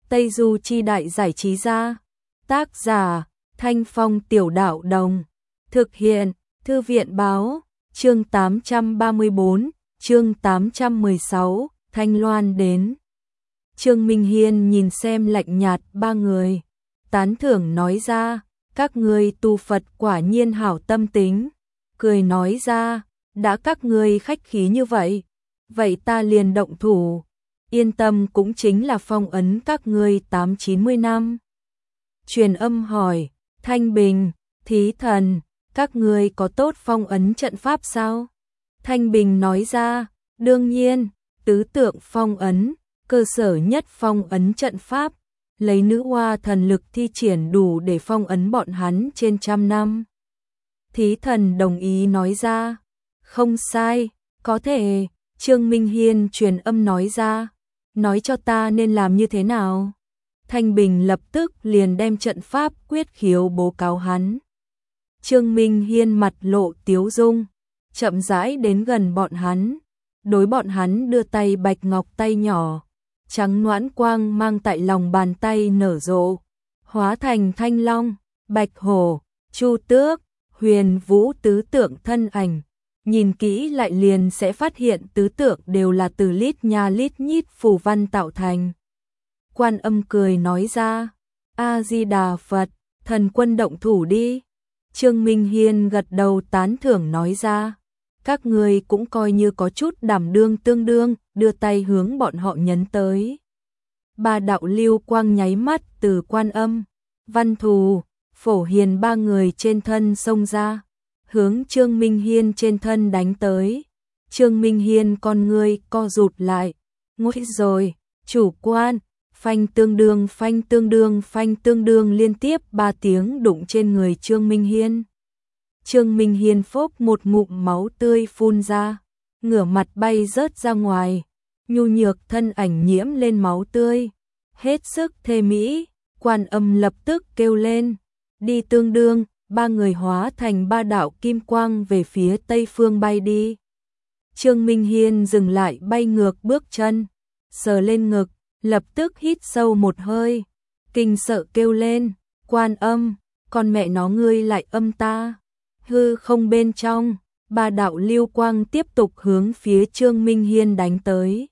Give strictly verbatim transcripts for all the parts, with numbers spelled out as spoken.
Tây Du Chi Đại Giải Trí Gia. Tác giả Thanh Phong Tiểu Đạo Đồng. Thực hiện Thư viện Báo. Chương tám trăm ba mươi tư, chương tám trăm mười sáu, Thanh Loan đến. Trương Minh Hiên nhìn xem lạnh nhạt ba người, tán thưởng nói ra, các ngươi tu Phật quả nhiên hảo tâm tính. Cười nói ra, đã các ngươi khách khí như vậy, vậy ta liền động thủ. Yên tâm, cũng chính là phong ấn các ngươi tám chín mươi năm. Truyền âm hỏi, Thanh Bình, Thí Thần, các ngươi có tốt phong ấn trận pháp sao? Thanh Bình nói ra, đương nhiên, tứ tượng phong ấn, cơ sở nhất phong ấn trận pháp, lấy nữ hoa thần lực thi triển đủ để phong ấn bọn hắn trên trăm năm. Thí Thần đồng ý nói ra, không sai, có thể. Trương Minh Hiên truyền âm nói ra, nói cho ta nên làm như thế nào. Thanh Bình lập tức liền đem trận pháp quyết khiếu bố cáo hắn. Trương Minh Hiên mặt lộ tiếu dung, chậm rãi đến gần bọn hắn, đối bọn hắn đưa tay bạch ngọc tay nhỏ, trắng nõn quang mang tại lòng bàn tay nở rộ, hóa thành thanh long, bạch hổ, chu tước, huyền vũ tứ tượng thân ảnh. Nhìn kỹ lại liền sẽ phát hiện tứ tượng đều là từ lít nha lít nhít phù văn tạo thành. Quan Âm cười nói ra, A-di-đà Phật, thần quân động thủ đi. Trương Minh Hiên gật đầu tán thưởng nói ra, các người cũng coi như có chút đảm đương tương đương, đưa tay hướng bọn họ nhấn tới. Ba đạo lưu quang nháy mắt từ Quan Âm, Văn Thù, Phổ Hiền ba người trên thân xông ra, hướng Trương Minh Hiên trên thân đánh tới. Trương Minh Hiên con ngươi co rụt lại, nguy rồi, chủ quan, phanh tương đương phanh tương đương phanh tương đương liên tiếp ba tiếng đụng trên người Trương Minh Hiên. Trương Minh Hiên phốc một ngụm máu tươi phun ra, ngửa mặt bay rớt ra ngoài, nhu nhược thân ảnh nhiễm lên máu tươi, hết sức thê mỹ. Quan Âm lập tức kêu lên, đi tương đương, ba người hóa thành ba đạo kim quang về phía tây phương bay đi. Trương Minh Hiên dừng lại bay ngược bước chân, sờ lên ngực, lập tức hít sâu một hơi, kinh sợ kêu lên, Quan Âm, con mẹ nó ngươi lại âm ta. Hư không bên trong, ba đạo lưu quang tiếp tục hướng phía Trương Minh Hiên đánh tới.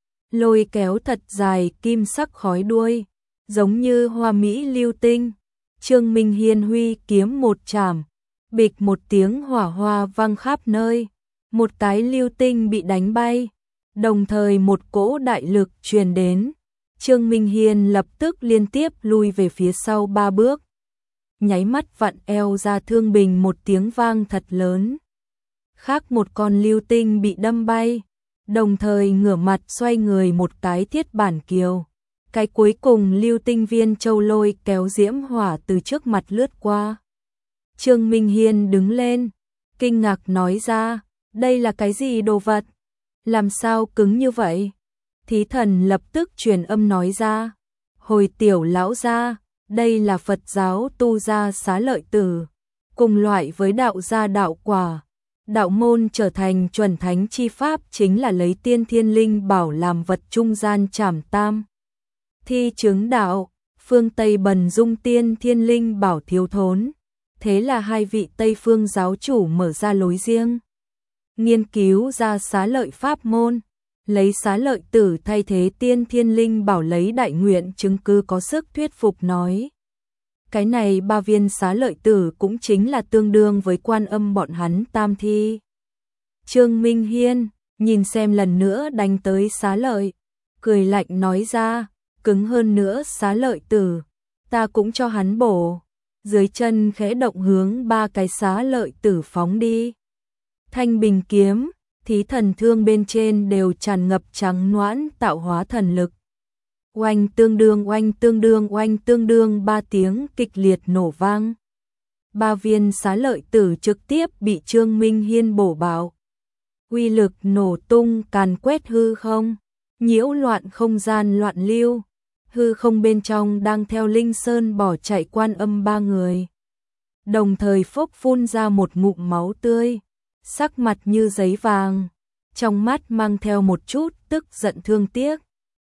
Lôi kéo thật dài kim sắc khói đuôi, giống như hoa mỹ lưu tinh. Trương Minh Hiên huy kiếm một chảm, bịch một tiếng hỏa hoa vang khắp nơi, một cái lưu tinh bị đánh bay, đồng thời một cỗ đại lực truyền đến. Trương Minh Hiên lập tức liên tiếp lui về phía sau ba bước, nháy mắt vặn eo ra thương bình một tiếng vang thật lớn. Khác một con lưu tinh bị đâm bay, đồng thời ngửa mặt xoay người một cái thiết bản kiều. Cái cuối cùng lưu tinh viên châu lôi kéo diễm hỏa từ trước mặt lướt qua. Trương Minh Hiên đứng lên, kinh ngạc nói ra, đây là cái gì đồ vật? Làm sao cứng như vậy? Thí Thần lập tức truyền âm nói ra, hồi tiểu lão gia, đây là Phật giáo tu gia xá lợi tử, cùng loại với đạo gia đạo quả. Đạo môn trở thành chuẩn thánh chi pháp chính là lấy tiên thiên linh bảo làm vật trung gian trảm tam thi chứng đạo, phương Tây bần dung tiên thiên linh bảo thiếu thốn. Thế là hai vị Tây phương giáo chủ mở ra lối riêng, nghiên cứu ra xá lợi pháp môn, lấy xá lợi tử thay thế tiên thiên linh bảo, lấy đại nguyện chứng cứ có sức thuyết phục nói. Cái này ba viên xá lợi tử cũng chính là tương đương với Quan Âm bọn hắn tam thi. Trương Minh Hiên nhìn xem lần nữa đánh tới xá lợi, cười lạnh nói ra, cứng hơn nữa xá lợi tử, ta cũng cho hắn bổ. Dưới chân khẽ động hướng ba cái xá lợi tử phóng đi. Thanh Bình kiếm, Thí Thần thương bên trên đều tràn ngập trắng noãn tạo hóa thần lực. Oanh tương đương oanh tương đương oanh tương đương ba tiếng kịch liệt nổ vang. Ba viên xá lợi tử trực tiếp bị Trương Minh Hiên bổ bạo. Uy lực nổ tung càn quét hư không, nhiễu loạn không gian loạn lưu. Hư không bên trong đang theo Linh Sơn bỏ chạy Quan Âm ba người. Đồng thời phốc phun ra một ngụm máu tươi, sắc mặt như giấy vàng, trong mắt mang theo một chút tức giận thương tiếc.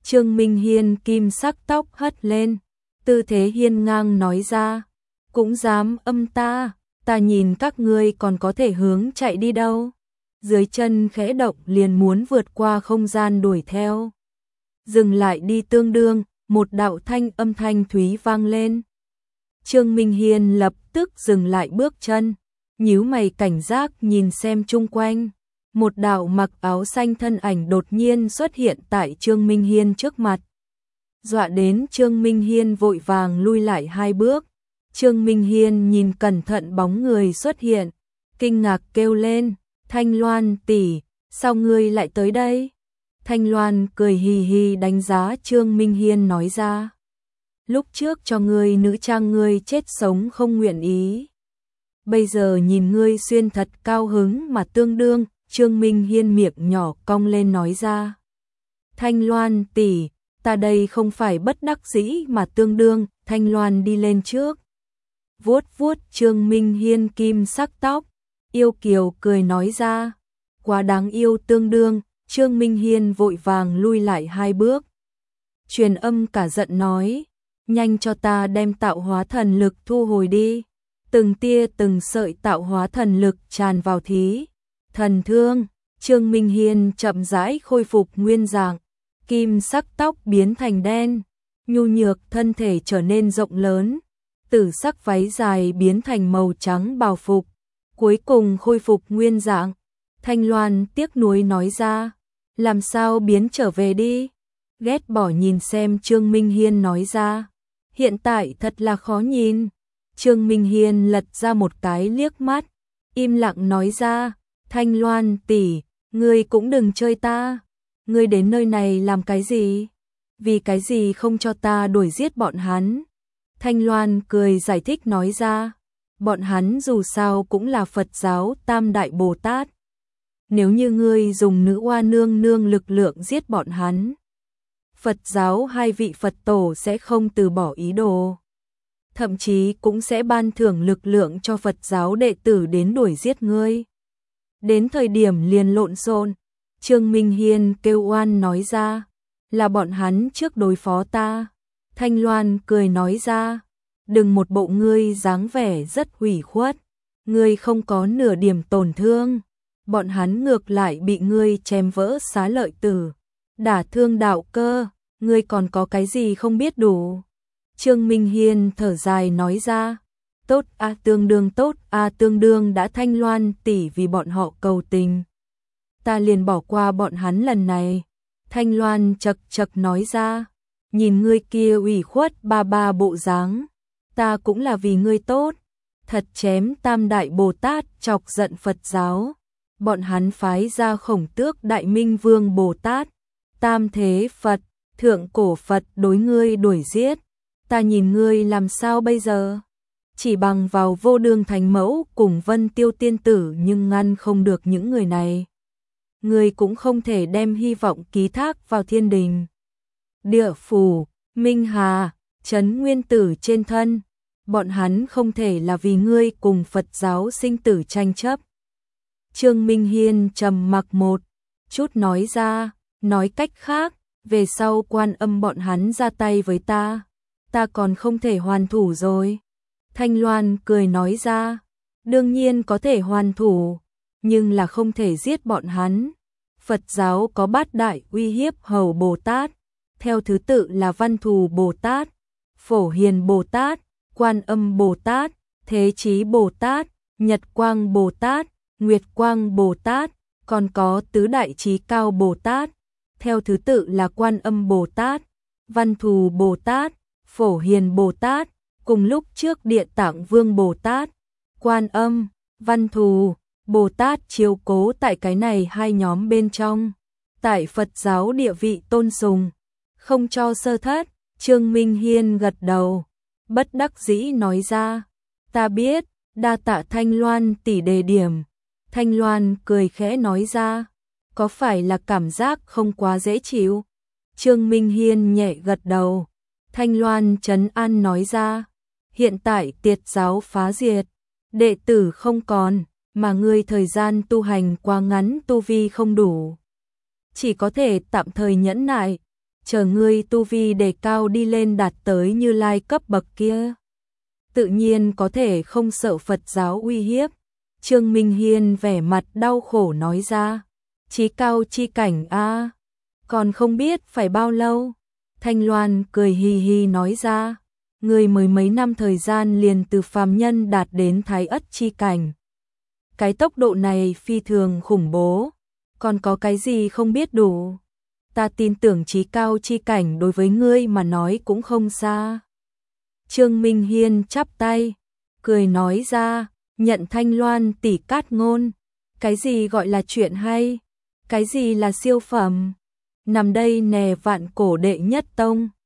Trương Minh Hiên kim sắc tóc hất lên, tư thế hiên ngang nói ra, cũng dám âm ta, ta nhìn các ngươi còn có thể hướng chạy đi đâu. Dưới chân khẽ động liền muốn vượt qua không gian đuổi theo. Dừng lại đi tương đương, một đạo thanh âm thanh thúy vang lên. Trương Minh Hiên lập tức dừng lại bước chân, nhíu mày cảnh giác nhìn xem chung quanh. Một đạo mặc áo xanh thân ảnh đột nhiên xuất hiện tại Trương Minh Hiên trước mặt. Dọa đến Trương Minh Hiên vội vàng lui lại hai bước. Trương Minh Hiên nhìn cẩn thận bóng người xuất hiện, kinh ngạc kêu lên, Thanh Loan tỷ, sao ngươi lại tới đây? Thanh Loan cười hì hì đánh giá Trương Minh Hiên nói ra, lúc trước cho ngươi nữ trang ngươi chết sống không nguyện ý. Bây giờ nhìn ngươi xuyên thật cao hứng mà tương đương. Trương Minh Hiên miệng nhỏ cong lên nói ra, Thanh Loan tỷ, ta đây không phải bất đắc dĩ mà tương đương. Thanh Loan đi lên trước, vuốt vuốt Trương Minh Hiên kim sắc tóc, yêu kiều cười nói ra, quá đáng yêu tương đương. Trương Minh Hiên vội vàng lui lại hai bước, truyền âm cả giận nói, nhanh cho ta đem tạo hóa thần lực thu hồi đi. Từng tia từng sợi tạo hóa thần lực tràn vào thí thần thương. Trương Minh Hiên chậm rãi khôi phục nguyên dạng, kim sắc tóc biến thành đen, nhu nhược thân thể trở nên rộng lớn, tử sắc váy dài biến thành màu trắng bào phục, cuối cùng khôi phục nguyên dạng. Thanh Loan tiếc nuối nói ra, làm sao biến trở về đi. Ghét bỏ nhìn xem Trương Minh Hiên nói ra, hiện tại thật là khó nhìn. Trương Minh Hiên lật ra một cái liếc mắt, im lặng nói ra, Thanh Loan tỷ, ngươi cũng đừng chơi ta. Ngươi đến nơi này làm cái gì? Vì cái gì không cho ta đuổi giết bọn hắn? Thanh Loan cười giải thích nói ra, bọn hắn dù sao cũng là Phật giáo Tam Đại Bồ Tát. Nếu như ngươi dùng nữ oa nương nương lực lượng giết bọn hắn, Phật giáo hai vị Phật tổ sẽ không từ bỏ ý đồ, thậm chí cũng sẽ ban thưởng lực lượng cho Phật giáo đệ tử đến đuổi giết ngươi. Đến thời điểm liền lộn xộn. Trương Minh Hiên kêu oan nói ra, là bọn hắn trước đối phó ta. Thanh Loan cười nói ra, đừng một bộ ngươi dáng vẻ rất ủy khuất, ngươi không có nửa điểm tổn thương, bọn hắn ngược lại bị ngươi chém vỡ xá lợi tử, đả thương đạo cơ, ngươi còn có cái gì không biết đủ. Trương Minh Hiên thở dài nói ra, tốt a tương đương tốt a tương đương đã Thanh Loan tỷ vì bọn họ cầu tình, ta liền bỏ qua bọn hắn lần này. Thanh Loan chật chật nói ra, nhìn ngươi kia ủy khuất ba ba bộ dáng, ta cũng là vì ngươi tốt, thật chém Tam Đại Bồ Tát chọc giận Phật giáo, bọn hắn phái ra Khổng Tước Đại Minh Vương Bồ Tát, Tam Thế Phật, Thượng Cổ Phật đối ngươi đuổi giết, ta nhìn ngươi làm sao bây giờ? Chỉ bằng vào Vô Đường Thánh Mẫu cùng Vân Tiêu Tiên Tử nhưng ngăn không được những người này. Ngươi cũng không thể đem hy vọng ký thác vào thiên đình, địa phủ, Minh Hà, Trấn Nguyên Tử trên thân. Bọn hắn không thể là vì ngươi cùng Phật giáo sinh tử tranh chấp. Trương Minh Hiên trầm mặc một chút nói ra, nói cách khác, về sau Quan Âm bọn hắn ra tay với ta, ta còn không thể hoàn thủ rồi. Thanh Loan cười nói ra, đương nhiên có thể hoàn thủ, nhưng là không thể giết bọn hắn. Phật giáo có bát đại uy hiếp hầu Bồ Tát, theo thứ tự là Văn Thù Bồ Tát, Phổ Hiền Bồ Tát, Quan Âm Bồ Tát, Thế Chí Bồ Tát, Nhật Quang Bồ Tát, Nguyệt Quang Bồ Tát, còn có Tứ Đại Chí Cao Bồ Tát, theo thứ tự là Quan Âm Bồ Tát, Văn Thù Bồ Tát, Phổ Hiền Bồ Tát, cùng lúc trước Địa Tạng Vương Bồ Tát, Quan Âm, Văn Thù Bồ Tát chiếu cố tại cái này hai nhóm bên trong, tại Phật giáo địa vị tôn sùng, không cho sơ thất. Trương Minh Hiên gật đầu, bất đắc dĩ nói ra, ta biết, đa tạ Thanh Loan tỷ đề điểm. Thanh Loan cười khẽ nói ra, có phải là cảm giác không quá dễ chịu? Trương Minh Hiên nhẹ gật đầu. Thanh Loan trấn an nói ra, hiện tại tiệt giáo phá diệt, đệ tử không còn, mà ngươi thời gian tu hành quá ngắn, tu vi không đủ, chỉ có thể tạm thời nhẫn nại. chờ ngươi tu vi đề cao đi lên đạt tới Như Lai cấp bậc kia, tự nhiên có thể không sợ Phật giáo uy hiếp. Trương Minh Hiên vẻ mặt đau khổ nói ra, chí cao chi cảnh a, còn không biết phải bao lâu. Thanh Loan cười hì hì nói ra, người mới mấy năm thời gian liền từ phàm nhân đạt đến thái ất chi cảnh. Cái tốc độ này phi thường khủng bố, còn có cái gì không biết đủ. Ta tin tưởng chí cao chi cảnh đối với ngươi mà nói cũng không xa. Trương Minh Hiên chắp tay, cười nói ra, nhận Thanh Loan tỷ cát ngôn. Cái gì gọi là chuyện hay? Cái gì là siêu phẩm? Nằm đây nè vạn cổ đệ nhất tông.